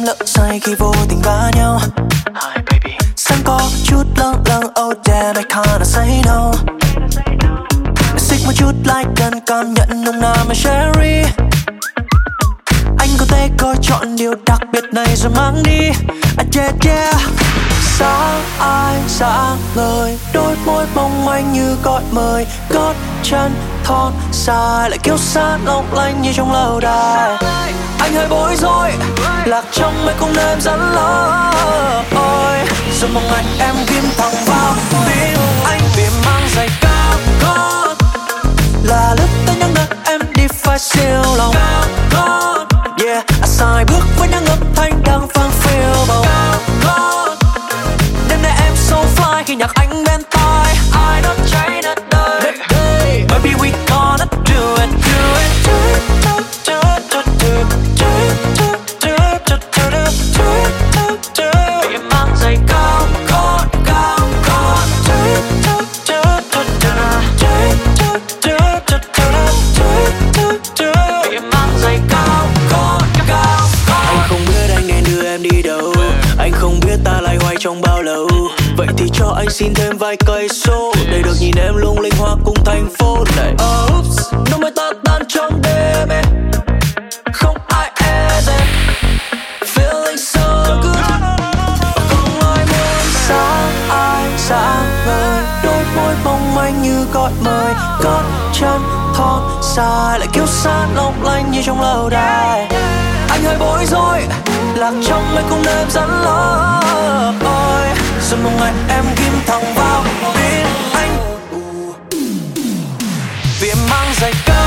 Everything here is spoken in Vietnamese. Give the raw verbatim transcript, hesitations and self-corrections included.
lỡ say khi vô tình va nhau. Hi baby. Sáng có chút lâng lâng, oh damn I can't say no. Xích một chút lại gần cảm nhận nồng nàn mà cherry. Anh có thể coi chọn điều đặc biệt này rồi mang đi. Ah yeah yeah. Sáng ai sáng ngời, đôi môi mong manh như gọi mời. Gót chân thon dài lại kiêu sát long lanh như trong lâu đài. Anh hơi bối rối, lạc trong mấy cung đêm dẫn lối. Rồi một ngày em ghim thẳng vào tim anh vì mang giày cao gót. Là lúc tới những nơi em đi phải siêu lòng cao gót. Yeah, à sai bước với những âm thanh đang vang phiêu bầu cao gót. Đêm nay em so fly khi nhạc anh bên tai. I don't cháy đất đời. Baby we gonna do it, do it, do it, do it, do it, do it, do it, do it, do it, do it, do it, do it. Vì mang giày cao gót, cao gót. Do it, do it, do it, do it, do it, do it, do it, do it, do it, do it. Vì mang giày cao gót, cao gót. Anh không biết anh nên đưa em đi đâu. Anh không biết ta lại hoài trong bao lâu. Vậy thì cho anh xin thêm vài cây số để được nhìn em lung linh hoa cùng thành phố này. Oops, nó mới ta tan trong đêm em. Không ai e dè. Feeling so good. Không ai muốn sáng ai sáng ngời. Đôi môi mong manh như gọi mời. Gót chân thon dài lại kiêu sát long lanh như trong lâu đài. Anh hơi bối rối, lạc trong mấy cung đêm dẫn lối. Rồi một ngày em ghim thẳng vào tim anh vì em mang giày cao.